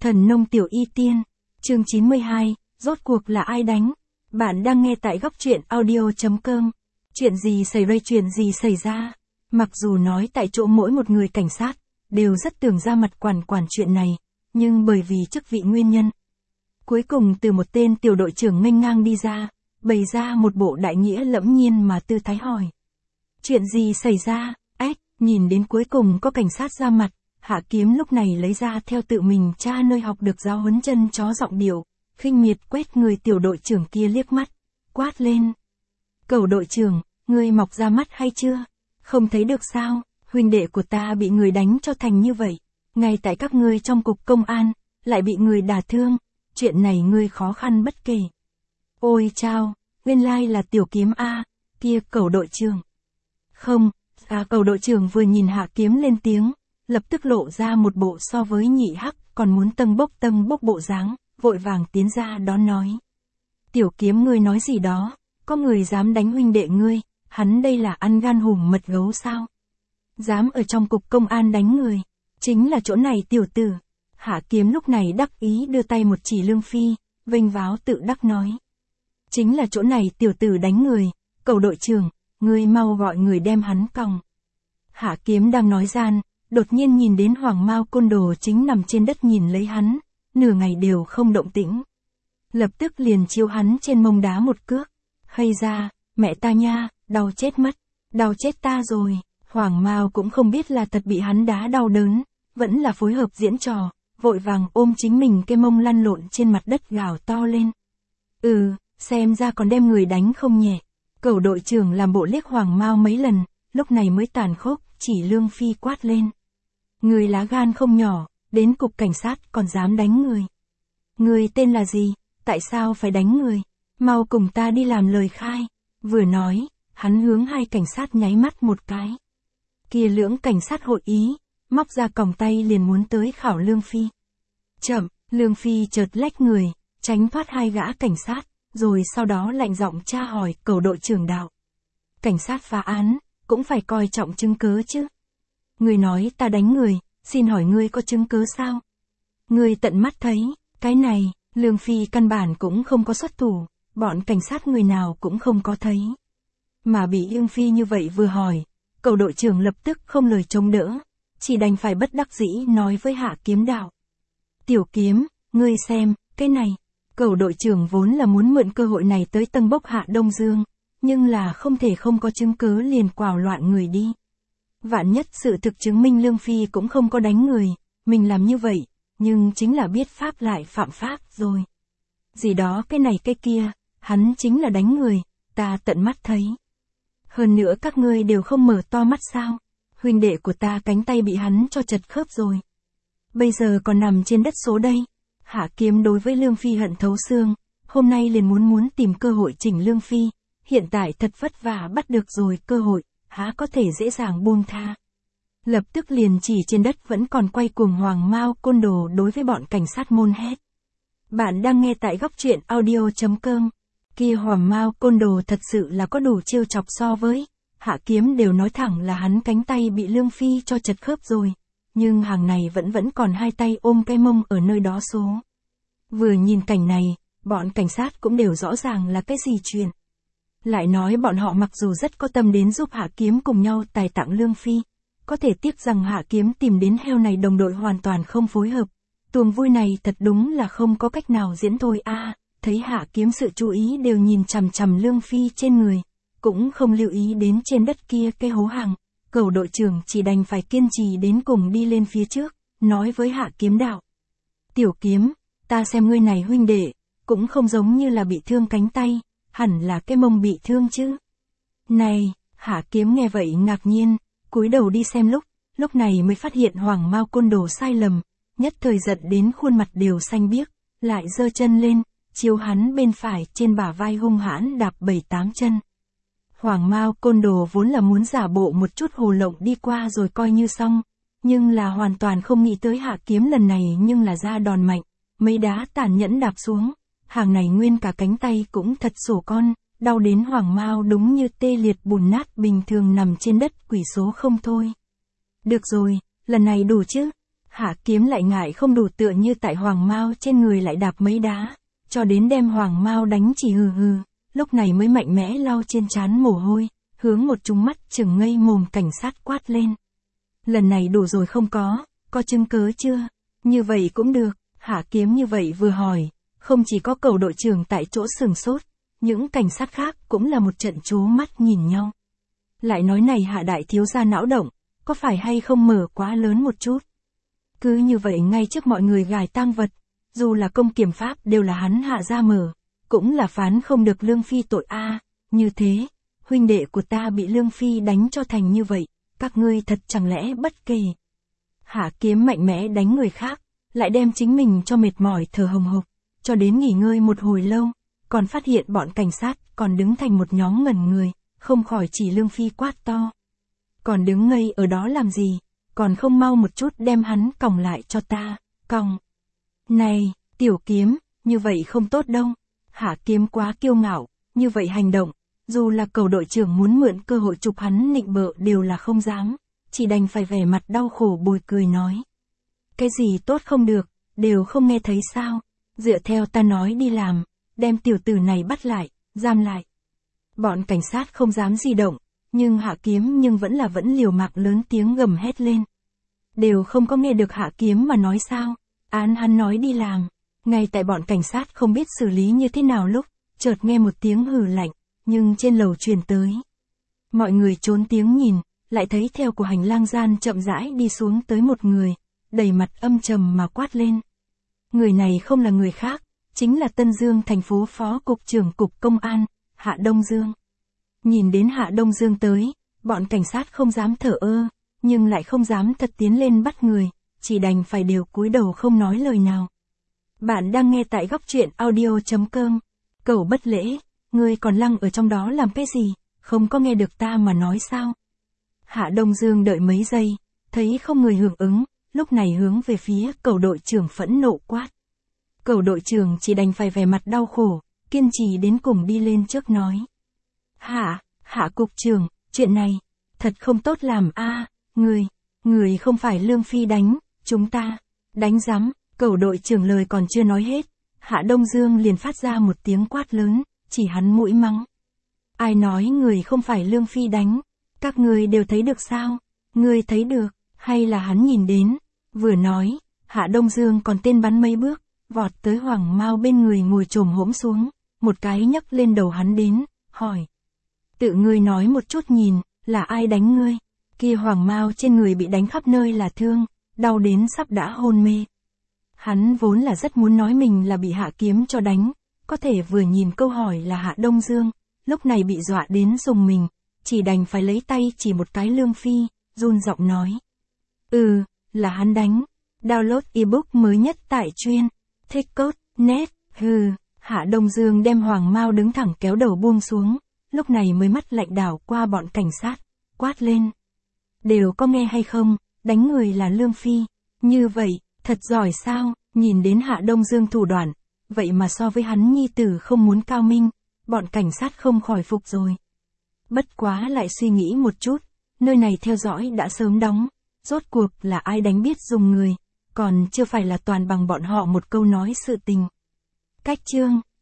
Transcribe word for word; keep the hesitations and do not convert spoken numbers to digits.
Thần nông tiểu y tiên, chương chín mươi hai, rốt cuộc là ai đánh? Bạn đang nghe tại góc truyện audio chấm com. Chuyện gì xảy ra chuyện gì xảy ra? Mặc dù nói tại chỗ mỗi một người cảnh sát, đều rất tưởng ra mặt quản quản chuyện này, nhưng bởi vì chức vị nguyên nhân. Cuối cùng từ một tên tiểu đội trưởng nghênh ngang đi ra, bày ra một bộ đại nghĩa lẫm nhiên mà tư thái hỏi. Chuyện gì xảy ra? Ếch, nhìn đến cuối cùng có cảnh sát ra mặt. Hạ Kiếm lúc này lấy ra theo tự mình cha nơi học được giáo huấn chân chó giọng điệu, khinh miệt quét người tiểu đội trưởng kia liếc mắt, quát lên. Cẩu đội trưởng, ngươi mọc ra mắt hay chưa? Không thấy được sao, huynh đệ của ta bị người đánh cho thành như vậy, ngay tại các ngươi trong cục công an, lại bị người đả thương, chuyện này ngươi khó khăn bất kể. Ôi chao, nguyên lai là Tiểu Kiếm a, kia cẩu đội trưởng. Không, à cẩu đội trưởng vừa nhìn Hạ Kiếm lên tiếng, lập tức lộ ra một bộ so với nhị hắc còn muốn tâng bốc tâng bốc bộ dáng, vội vàng tiến ra đón nói. Tiểu Kiếm ngươi nói gì đó, có người dám đánh huynh đệ ngươi, hắn đây là ăn gan hùm mật gấu sao? Dám ở trong cục công an đánh người, chính là chỗ này tiểu tử. Hạ Kiếm lúc này đắc ý đưa tay một chỉ Lương Phi, vênh váo tự đắc nói. Chính là chỗ này tiểu tử đánh người, cẩu đội trưởng, ngươi mau gọi người đem hắn còng. Hạ Kiếm đang nói gian, đột nhiên nhìn đến Hoàng Mao côn đồ chính nằm trên đất nhìn lấy hắn, nửa ngày đều không động tĩnh. Lập tức liền chiếu hắn trên mông đá một cước. Hay ra, mẹ ta nha, đau chết mất, đau chết ta rồi. Hoàng Mao cũng không biết là thật bị hắn đá đau đớn, vẫn là phối hợp diễn trò, vội vàng ôm chính mình cái mông lăn lộn trên mặt đất gào to lên. Ừ, xem ra còn đem người đánh không nhẹ. Cẩu đội trưởng làm bộ liếc Hoàng Mao mấy lần, lúc này mới tàn khốc, chỉ Lương Phi quát lên. Người lá gan không nhỏ, đến cục cảnh sát còn dám đánh người. Người tên là gì, tại sao phải đánh người? Mau cùng ta đi làm lời khai. Vừa nói, hắn hướng hai cảnh sát nháy mắt một cái. Kia lưỡng cảnh sát hội ý, móc ra còng tay liền muốn tới khảo Lương Phi. Chậm, Lương Phi chợt lách người, tránh thoát hai gã cảnh sát, rồi sau đó lạnh giọng tra hỏi cẩu đội trưởng đạo. Cảnh sát phá án, cũng phải coi trọng chứng cứ chứ. Người nói ta đánh người, xin hỏi ngươi có chứng cứ sao? Ngươi tận mắt thấy, cái này, Lương Phi căn bản cũng không có xuất thủ, bọn cảnh sát người nào cũng không có thấy. Mà bị Lương Phi như vậy vừa hỏi, cẩu đội trưởng lập tức không lời chống đỡ, chỉ đành phải bất đắc dĩ nói với Hạ Kiếm đạo. Tiểu Kiếm, ngươi xem, cái này, cẩu đội trưởng vốn là muốn mượn cơ hội này tới tâng bốc Hạ Đông Dương, nhưng là không thể không có chứng cứ liền quào loạn người đi. Vạn nhất sự thực chứng minh Lương Phi cũng không có đánh người, mình làm như vậy, nhưng chính là biết pháp lại phạm pháp rồi. Gì đó cái này cái kia, hắn chính là đánh người, ta tận mắt thấy. Hơn nữa các ngươi đều không mở to mắt sao, huynh đệ của ta cánh tay bị hắn cho chật khớp rồi. Bây giờ còn nằm trên đất số đây. Hạ Kiếm đối với Lương Phi hận thấu xương, hôm nay liền muốn muốn tìm cơ hội chỉnh Lương Phi, hiện tại thật vất vả bắt được rồi cơ hội. Há có thể dễ dàng buông tha. Lập tức liền chỉ trên đất vẫn còn quay cuồng Hoàng Mao côn đồ đối với bọn cảnh sát môn hét. Bạn đang nghe tại góc truyện audio chấm com. Kia Hoàng Mao côn đồ thật sự là có đủ chiêu chọc so với. Hạ Kiếm đều nói thẳng là hắn cánh tay bị Lương Phi cho chật khớp rồi. Nhưng hàng này vẫn vẫn còn hai tay ôm cái mông ở nơi đó số. Vừa nhìn cảnh này, bọn cảnh sát cũng đều rõ ràng là cái gì chuyện. Lại nói bọn họ mặc dù rất có tâm đến giúp Hạ Kiếm cùng nhau tài tặng Lương Phi, có thể tiếc rằng Hạ Kiếm tìm đến heo này đồng đội hoàn toàn không phối hợp. Tuồng vui này thật đúng là không có cách nào diễn thôi a. À, thấy Hạ Kiếm sự chú ý đều nhìn chằm chằm Lương Phi trên người, cũng không lưu ý đến trên đất kia cái hố hàng. Cẩu đội trưởng chỉ đành phải kiên trì đến cùng đi lên phía trước, nói với Hạ Kiếm đạo. Tiểu Kiếm, ta xem ngươi này huynh đệ, cũng không giống như là bị thương cánh tay. Hẳn là cái mông bị thương chứ. Này, Hạ Kiếm nghe vậy ngạc nhiên, cúi đầu đi xem lúc, lúc này mới phát hiện Hoàng Mao côn đồ sai lầm, nhất thời giận đến khuôn mặt đều xanh biếc, lại giơ chân lên, chiếu hắn bên phải trên bả vai hung hãn đạp bảy tám chân. Hoàng Mao côn đồ vốn là muốn giả bộ một chút hồ lộng đi qua rồi coi như xong, nhưng là hoàn toàn không nghĩ tới Hạ Kiếm lần này nhưng là ra đòn mạnh, mấy đá tàn nhẫn đạp xuống. Hàng này nguyên cả cánh tay cũng thật sổ con, đau đến Hoàng Mao đúng như tê liệt bùn nát bình thường nằm trên đất quỷ số không thôi. Được rồi, lần này đủ chứ? Hạ Kiếm lại ngại không đủ tựa như tại Hoàng Mao trên người lại đạp mấy đá, cho đến đem Hoàng Mao đánh chỉ hừ hừ, lúc này mới mạnh mẽ lau trên trán mồ hôi, hướng một trúng mắt chừng ngây mồm cảnh sát quát lên. Lần này đủ rồi không có, có chứng cớ chưa? Như vậy cũng được. Hạ Kiếm như vậy vừa hỏi, không chỉ có Cẩu đội trưởng tại chỗ sừng sốt, những cảnh sát khác cũng là một trận trố mắt nhìn nhau. Lại nói này Hạ đại thiếu gia não động, có phải hay không mở quá lớn một chút? Cứ như vậy ngay trước mọi người gài tang vật, dù là công kiểm pháp đều là hắn Hạ ra mở, cũng là phán không được Lương Phi tội a. Như thế, huynh đệ của ta bị Lương Phi đánh cho thành như vậy, các ngươi thật chẳng lẽ bất kỳ. Hạ Kiếm mạnh mẽ đánh người khác, lại đem chính mình cho mệt mỏi thở hồng hộc, cho đến nghỉ ngơi một hồi lâu, còn phát hiện bọn cảnh sát còn đứng thành một nhóm ngẩn người, không khỏi chỉ Lương Phi quát to. Còn đứng ngây ở đó làm gì, còn không mau một chút đem hắn còng lại cho ta, còng. Này, Tiểu Kiếm, như vậy không tốt đâu. Hạ Kiếm quá kiêu ngạo, như vậy hành động, dù là Cẩu đội trưởng muốn mượn cơ hội chụp hắn nịnh bợ đều là không dám, chỉ đành phải vẻ mặt đau khổ bồi cười nói. Cái gì tốt không được, đều không nghe thấy sao, dựa theo ta nói đi làm, đem tiểu tử này bắt lại, giam lại. Bọn cảnh sát không dám di động, nhưng Hạ Kiếm nhưng vẫn là vẫn liều mạng lớn tiếng gầm hét lên. Đều không có nghe được Hạ Kiếm mà nói sao, án hắn nói đi làm, ngay tại bọn cảnh sát không biết xử lý như thế nào lúc, chợt nghe một tiếng hừ lạnh, nhưng trên lầu truyền tới. Mọi người trốn tiếng nhìn, lại thấy theo của hành lang gian chậm rãi đi xuống tới một người, đầy mặt âm trầm mà quát lên. Người này không là người khác, chính là Tân Dương thành phố phó cục trưởng cục công an, Hạ Đông Dương. Nhìn đến Hạ Đông Dương tới, bọn cảnh sát không dám thở ơ, nhưng lại không dám thật tiến lên bắt người, chỉ đành phải đều cúi đầu không nói lời nào. Bạn đang nghe tại góc truyện audio chấm com. Cẩu bất lễ, ngươi còn lăng ở trong đó làm cái gì, không có nghe được ta mà nói sao? Hạ Đông Dương đợi mấy giây, thấy không người hưởng ứng, lúc này hướng về phía Cẩu đội trưởng phẫn nộ quát. Cẩu đội trưởng chỉ đành phải vẻ mặt đau khổ, kiên trì đến cùng đi lên trước nói. Hạ, Hạ cục trưởng, chuyện này, thật không tốt làm a, người, người không phải Lương Phi đánh, chúng ta, đánh rắm. Cẩu đội trưởng lời còn chưa nói hết, Hạ Đông Dương liền phát ra một tiếng quát lớn, chỉ hắn mũi mắng. Ai nói người không phải Lương Phi đánh, các người đều thấy được sao, người thấy được, hay là hắn nhìn đến, vừa nói, Hạ Đông Dương còn tên bắn mấy bước, vọt tới Hoàng Mao bên người ngồi chồm hổm xuống, một cái nhấc lên đầu hắn đến, hỏi. Tự ngươi nói một chút nhìn, là ai đánh ngươi, kia Hoàng Mao trên người bị đánh khắp nơi là thương, đau đến sắp đã hôn mê. Hắn vốn là rất muốn nói mình là bị Hạ Kiếm cho đánh, có thể vừa nhìn câu hỏi là Hạ Đông Dương, lúc này bị dọa đến dùng mình, chỉ đành phải lấy tay chỉ một cái Lương Phi, run giọng nói. Ừ, là hắn đánh. Download ebook mới nhất tại chuyên. Thích cốt, net, hừ. Hạ Đông Dương đem Hoàng Mao đứng thẳng kéo đầu buông xuống, lúc này mới mắt lạnh đảo qua bọn cảnh sát, quát lên. Đều có nghe hay không, đánh người là Lương Phi, như vậy, thật giỏi sao, nhìn đến Hạ Đông Dương thủ đoạn, vậy mà so với hắn nhi tử không muốn cao minh, bọn cảnh sát không khỏi phục rồi. Bất quá lại suy nghĩ một chút, nơi này theo dõi đã sớm đóng, rốt cuộc là ai đánh biết dùng người, còn chưa phải là toàn bằng bọn họ một câu nói sự tình. Cách chương